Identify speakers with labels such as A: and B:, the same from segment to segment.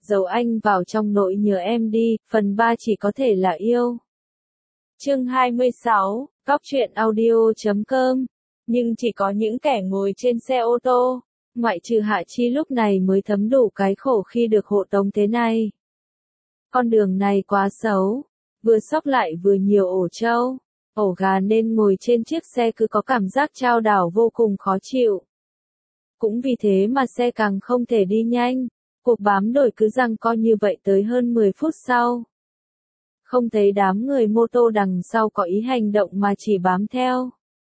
A: giấu anh vào trong nỗi nhớ em đi, phần 3 chỉ có thể là yêu. Chương 26, Cóc truyện audio.com. Nhưng chỉ có những kẻ ngồi trên xe ô tô, ngoại trừ Hạ Chi lúc này mới thấm đủ cái khổ khi được hộ tống thế này. Con đường này quá xấu, vừa xóc lại vừa nhiều ổ trâu, ổ gà nên ngồi trên chiếc xe cứ có cảm giác chao đảo vô cùng khó chịu. Cũng vì thế mà xe càng không thể đi nhanh, cuộc bám đuổi cứ giằng co như vậy tới hơn 10 phút sau. Không thấy đám người mô tô đằng sau có ý hành động mà chỉ bám theo.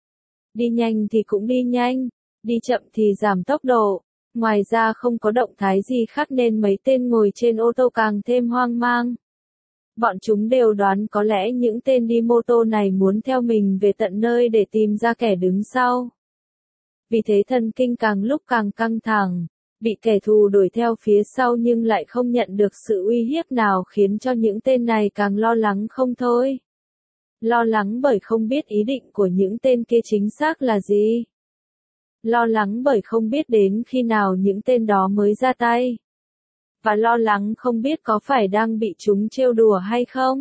A: Đi nhanh thì cũng đi nhanh, đi chậm thì giảm tốc độ, ngoài ra không có động thái gì khác nên mấy tên ngồi trên ô tô càng thêm hoang mang. Bọn chúng đều đoán có lẽ những tên đi mô tô này muốn theo mình về tận nơi để tìm ra kẻ đứng sau. Vì thế thần kinh càng lúc càng căng thẳng, bị kẻ thù đuổi theo phía sau nhưng lại không nhận được sự uy hiếp nào khiến cho những tên này càng lo lắng không thôi. Lo lắng bởi không biết ý định của những tên kia chính xác là gì. Lo lắng bởi không biết đến khi nào những tên đó mới ra tay. Và lo lắng không biết có phải đang bị chúng trêu đùa hay không.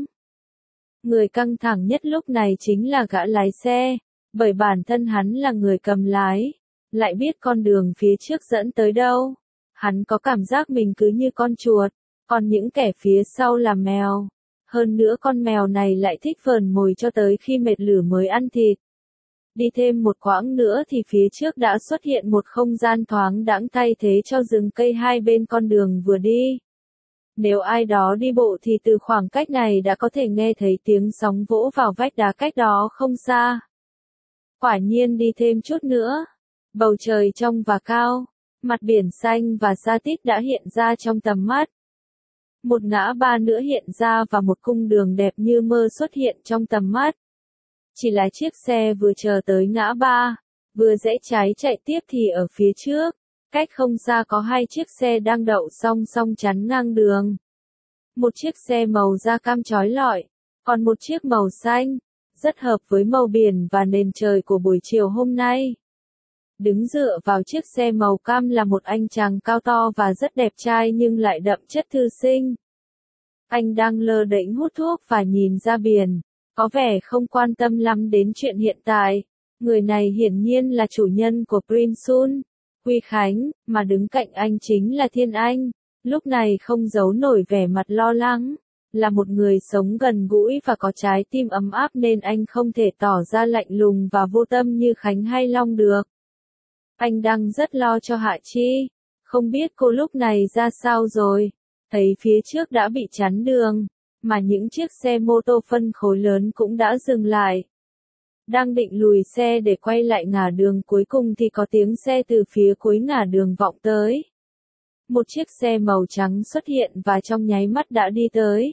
A: Người căng thẳng nhất lúc này chính là gã lái xe, bởi bản thân hắn là người cầm lái, lại biết con đường phía trước dẫn tới đâu. Hắn có cảm giác mình cứ như con chuột, còn những kẻ phía sau là mèo. Hơn nữa con mèo này lại thích vờn mồi cho tới khi mệt lử mới ăn thịt. Đi thêm một quãng nữa thì phía trước đã xuất hiện một không gian thoáng đãng thay thế cho rừng cây hai bên con đường vừa đi. Nếu ai đó đi bộ thì từ khoảng cách này đã có thể nghe thấy tiếng sóng vỗ vào vách đá cách đó không xa. Quả nhiên đi thêm chút nữa, bầu trời trong và cao, mặt biển xanh và sa tít đã hiện ra trong tầm mắt. Một ngã ba nữa hiện ra và một cung đường đẹp như mơ xuất hiện trong tầm mắt. Chỉ là chiếc xe vừa chờ tới ngã ba, vừa rẽ trái chạy tiếp thì ở phía trước, cách không xa có hai chiếc xe đang đậu song song chắn ngang đường. Một chiếc xe màu da cam chói lọi, còn một chiếc màu xanh, rất hợp với màu biển và nền trời của buổi chiều hôm nay. Đứng dựa vào chiếc xe màu cam là một anh chàng cao to và rất đẹp trai nhưng lại đậm chất thư sinh. Anh đang lơ đễnh hút thuốc và nhìn ra biển, có vẻ không quan tâm lắm đến chuyện hiện tại. Người này hiển nhiên là chủ nhân của Prince Sun, Quy Khánh, mà đứng cạnh anh chính là Thiên Anh, lúc này không giấu nổi vẻ mặt lo lắng. Là một người sống gần gũi và có trái tim ấm áp nên anh không thể tỏ ra lạnh lùng và vô tâm như Khánh hay Long được. Anh đang rất lo cho Hạ Chi, không biết cô lúc này ra sao rồi, thấy phía trước đã bị chắn đường, mà những chiếc xe mô tô phân khối lớn cũng đã dừng lại. Đang định lùi xe để quay lại ngả đường cuối cùng thì có tiếng xe từ phía cuối ngả đường vọng tới. Một chiếc xe màu trắng xuất hiện và trong nháy mắt đã đi tới.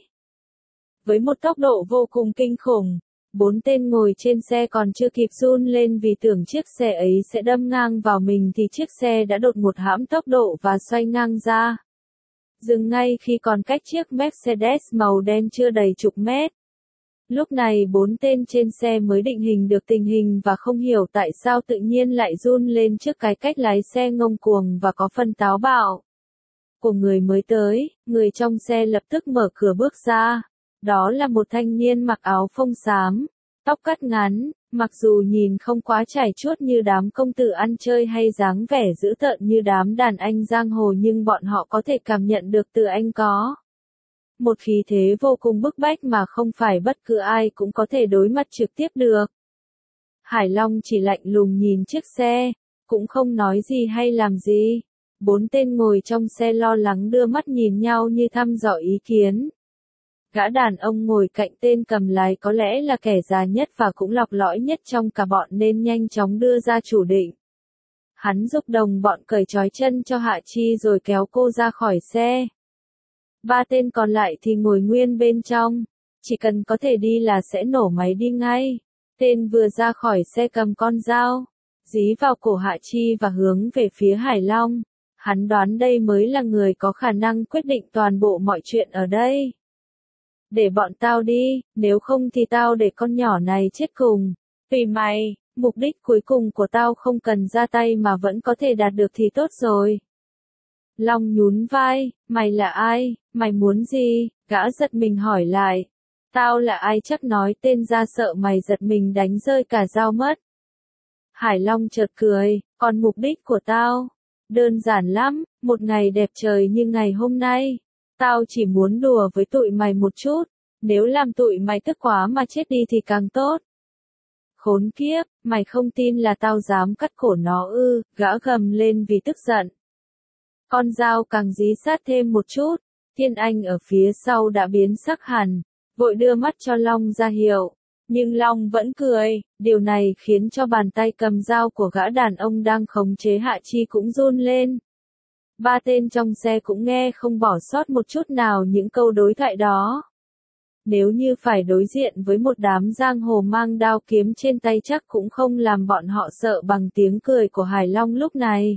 A: Với một tốc độ vô cùng kinh khủng, 4 tên ngồi trên xe còn chưa kịp run lên vì tưởng chiếc xe ấy sẽ đâm ngang vào mình thì chiếc xe đã đột ngột hãm tốc độ và xoay ngang ra. Dừng ngay khi còn cách chiếc Mercedes màu đen chưa đầy chục mét. Lúc này 4 tên trên xe mới định hình được tình hình và không hiểu tại sao tự nhiên lại run lên trước cái cách lái xe ngông cuồng và có phần táo bạo của người mới tới. Người trong xe lập tức mở cửa bước ra. Đó là một thanh niên mặc áo phông xám, tóc cắt ngắn, mặc dù nhìn không quá trải chuốt như đám công tử ăn chơi hay dáng vẻ dữ tợn như đám đàn anh giang hồ nhưng bọn họ có thể cảm nhận được từ anh có một khí thế vô cùng bức bách mà không phải bất cứ ai cũng có thể đối mặt trực tiếp được. Hải Long chỉ lạnh lùng nhìn chiếc xe, cũng không nói gì hay làm gì. 4 tên ngồi trong xe lo lắng đưa mắt nhìn nhau như thăm dò ý kiến. Gã đàn ông ngồi cạnh tên cầm lái có lẽ là kẻ già nhất và cũng lọc lõi nhất trong cả bọn nên nhanh chóng đưa ra chủ định. Hắn giúp đồng bọn cởi trói chân cho Hạ Chi rồi kéo cô ra khỏi xe. 3 tên còn lại thì ngồi nguyên bên trong, chỉ cần có thể đi là sẽ nổ máy đi ngay. Tên vừa ra khỏi xe cầm con dao, dí vào cổ Hạ Chi và hướng về phía Hải Long. Hắn đoán đây mới là người có khả năng quyết định toàn bộ mọi chuyện ở đây. Để bọn tao đi, nếu không thì tao để con nhỏ này chết cùng. Tùy mày, mục đích cuối cùng của tao không cần ra tay mà vẫn có thể đạt được thì tốt rồi. Long nhún vai, mày là ai, mày muốn gì, gã giật mình hỏi lại. Tao là ai chắc nói tên ra sợ mày giật mình đánh rơi cả dao mất. Hải Long chợt cười, còn mục đích của tao, đơn giản lắm, một ngày đẹp trời như ngày hôm nay. Tao chỉ muốn đùa với tụi mày một chút, nếu làm tụi mày tức quá mà chết đi thì càng tốt. Khốn kiếp, mày không tin là tao dám cắt cổ nó ư, gã gầm lên vì tức giận. Con dao càng dí sát thêm một chút, Thiên Anh ở phía sau đã biến sắc hẳn, vội đưa mắt cho Long ra hiệu. Nhưng Long vẫn cười, điều này khiến cho bàn tay cầm dao của gã đàn ông đang khống chế Hạ Chi cũng run lên. Ba tên trong xe cũng nghe không bỏ sót một chút nào những câu đối thoại đó. Nếu như phải đối diện với một đám giang hồ mang đao kiếm trên tay chắc cũng không làm bọn họ sợ bằng tiếng cười của Hải Long lúc này.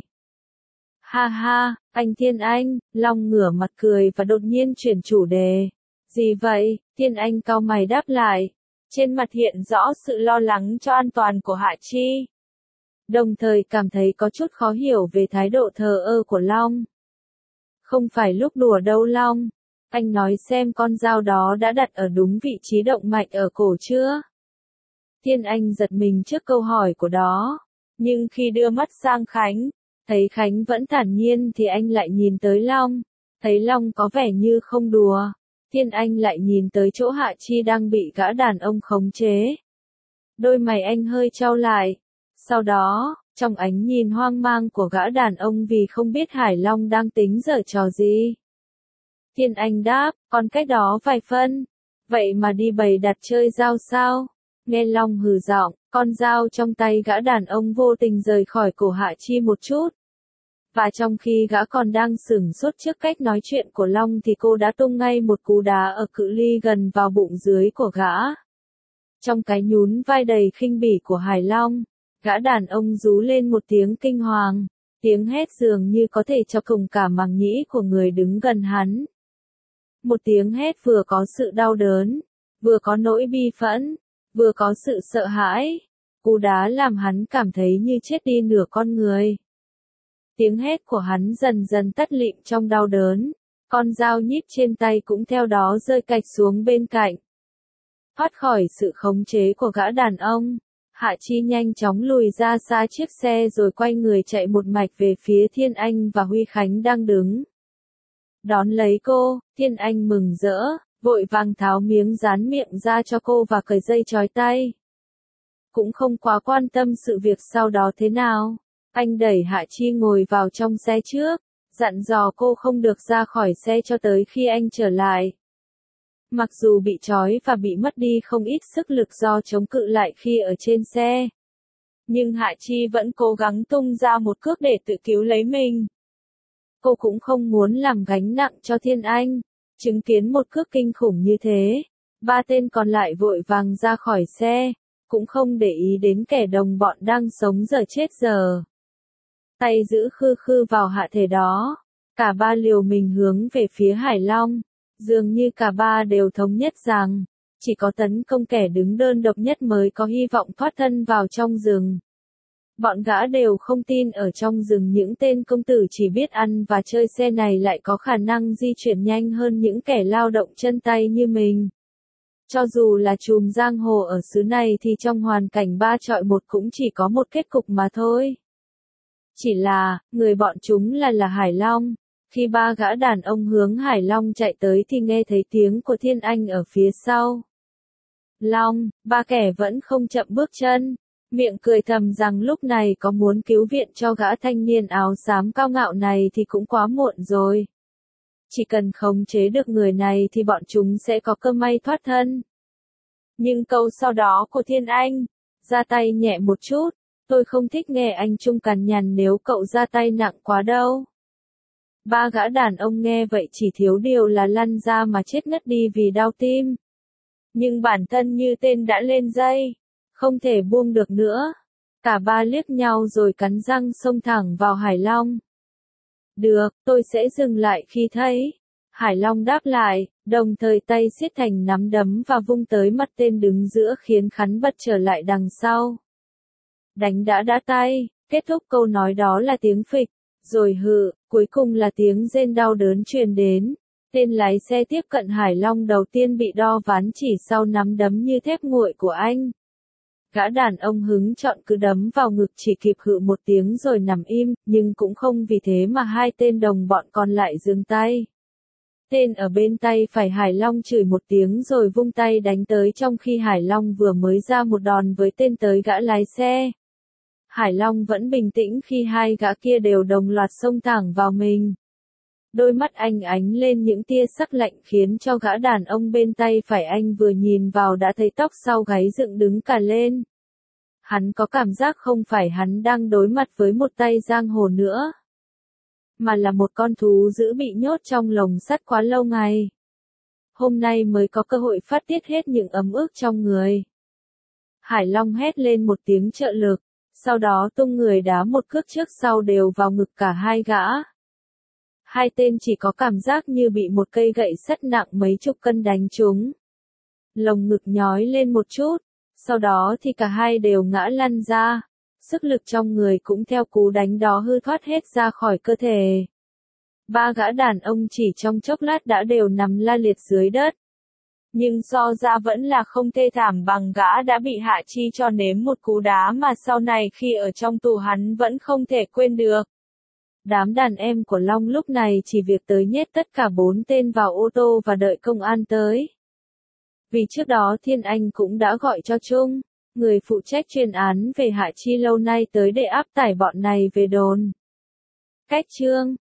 A: Ha ha, anh Thiên Anh, Long ngửa mặt cười và đột nhiên chuyển chủ đề. Gì vậy? Thiên Anh cau mày đáp lại. Trên mặt hiện rõ sự lo lắng cho an toàn của Hạ Chi. Đồng thời cảm thấy có chút khó hiểu về thái độ thờ ơ của Long. Không phải lúc đùa đâu Long. Anh nói xem con dao đó đã đặt ở đúng vị trí động mạch ở cổ chưa? Thiên Anh giật mình trước câu hỏi của đó. Nhưng khi đưa mắt sang Khánh, thấy Khánh vẫn thản nhiên thì anh lại nhìn tới Long. Thấy Long có vẻ như không đùa. Thiên Anh lại nhìn tới chỗ Hạ Chi đang bị gã đàn ông khống chế. Đôi mày anh hơi chau lại. Sau đó, trong ánh nhìn hoang mang của gã đàn ông vì không biết Hải Long đang tính giở trò gì. Thiên Anh đáp, còn cách đó vài phân. Vậy mà đi bày đặt chơi dao sao? Nghe Long hừ giọng, con dao trong tay gã đàn ông vô tình rời khỏi cổ Hạ Chi một chút. Và trong khi gã còn đang sửng sốt trước cách nói chuyện của Long thì cô đã tung ngay một cú đá ở cự ly gần vào bụng dưới của gã. Trong cái nhún vai đầy khinh bỉ của Hải Long, gã đàn ông rú lên một tiếng kinh hoàng, tiếng hét dường như có thể chọc thủng cả màng nhĩ của người đứng gần hắn. Một tiếng hét vừa có sự đau đớn, vừa có nỗi bi phẫn, vừa có sự sợ hãi. Cú đá làm hắn cảm thấy như chết đi nửa con người. Tiếng hét của hắn dần dần tắt lịm trong đau đớn, con dao nhíp trên tay cũng theo đó rơi cạch xuống bên cạnh. Thoát khỏi sự khống chế của gã đàn ông, Hạ Chi nhanh chóng lùi ra xa chiếc xe rồi quay người chạy một mạch về phía Thiên Anh và Huy Khánh đang đứng. Đón lấy cô, Thiên Anh mừng rỡ, vội vàng tháo miếng dán miệng ra cho cô và cởi dây trói tay. Cũng không quá quan tâm sự việc sau đó thế nào. Anh đẩy Hạ Chi ngồi vào trong xe trước, dặn dò cô không được ra khỏi xe cho tới khi anh trở lại. Mặc dù bị trói và bị mất đi không ít sức lực do chống cự lại khi ở trên xe, nhưng Hạ Chi vẫn cố gắng tung ra một cước để tự cứu lấy mình. Cô cũng không muốn làm gánh nặng cho Thiên Anh. Chứng kiến một cước kinh khủng như thế, ba tên còn lại vội vàng ra khỏi xe, cũng không để ý đến kẻ đồng bọn đang sống dở chết giờ. Tay giữ khư khư vào hạ thể đó, cả ba liều mình hướng về phía Hải Long, dường như cả ba đều thống nhất rằng, chỉ có tấn công kẻ đứng đơn độc nhất mới có hy vọng thoát thân vào trong rừng. Bọn gã đều không tin ở trong rừng những tên công tử chỉ biết ăn và chơi xe này lại có khả năng di chuyển nhanh hơn những kẻ lao động chân tay như mình. Cho dù là trùm giang hồ ở xứ này thì trong hoàn cảnh 3 chọi 1 cũng chỉ có một kết cục mà thôi. Chỉ là, người bọn chúng là Hải Long. Khi ba gã đàn ông hướng Hải Long chạy tới thì nghe thấy tiếng của Thiên Anh ở phía sau. Long, ba kẻ vẫn không chậm bước chân. Miệng cười thầm rằng lúc này có muốn cứu viện cho gã thanh niên áo xám cao ngạo này thì cũng quá muộn rồi. Chỉ cần khống chế được người này thì bọn chúng sẽ có cơ may thoát thân. Nhưng câu sau đó của Thiên Anh, ra tay nhẹ một chút, tôi không thích nghe anh Trung cằn nhằn nếu cậu ra tay nặng quá đâu. Ba gã đàn ông nghe vậy chỉ thiếu điều là lăn ra mà chết ngất đi vì đau tim. Nhưng bản thân như tên đã lên dây, không thể buông được nữa. Cả ba liếc nhau rồi cắn răng xông thẳng vào Hải Long. Được, tôi sẽ dừng lại khi thấy. Hải Long đáp lại, đồng thời tay siết thành nắm đấm và vung tới mặt tên đứng giữa khiến hắn bật trở lại đằng sau. Đánh đã tay, kết thúc câu nói đó là tiếng phịch. Rồi cuối cùng là tiếng rên đau đớn truyền đến. Tên lái xe tiếp cận Hải Long đầu tiên bị đo ván chỉ sau nắm đấm như thép nguội của anh. Gã đàn ông hứng chọn cứ đấm vào ngực chỉ kịp hự một tiếng rồi nằm im, nhưng cũng không vì thế mà hai tên đồng bọn còn lại dừng tay. Tên ở bên tay phải Hải Long chửi một tiếng rồi vung tay đánh tới trong khi Hải Long vừa mới ra một đòn với tên tới gã lái xe. Hải Long vẫn bình tĩnh khi hai gã kia đều đồng loạt xông thẳng vào mình. Đôi mắt anh ánh lên những tia sắc lạnh khiến cho gã đàn ông bên tay phải anh vừa nhìn vào đã thấy tóc sau gáy dựng đứng cả lên. Hắn có cảm giác không phải hắn đang đối mặt với một tay giang hồ nữa, mà là một con thú dữ bị nhốt trong lồng sắt quá lâu ngày. Hôm nay mới có cơ hội phát tiết hết những ấm ức trong người. Hải Long hét lên một tiếng trợ lực, sau đó tung người đá một cước trước sau đều vào ngực cả hai gã. Hai tên chỉ có cảm giác như bị một cây gậy sắt nặng mấy chục cân đánh trúng. Lồng ngực nhói lên một chút, sau đó thì cả hai đều ngã lăn ra. Sức lực trong người cũng theo cú đánh đó hư thoát hết ra khỏi cơ thể. Ba gã đàn ông chỉ trong chốc lát đã đều nằm la liệt dưới đất. Nhưng so ra vẫn là không thê thảm bằng gã đã bị Hạ Chi cho nếm một cú đá mà sau này khi ở trong tù hắn vẫn không thể quên được. Đám đàn em của Long lúc này chỉ việc tới nhét tất cả 4 tên vào ô tô và đợi công an tới. Vì trước đó Thiên Anh cũng đã gọi cho Trung, người phụ trách chuyên án về Hạ Chi lâu nay tới để áp tải bọn này về đồn. Cách chương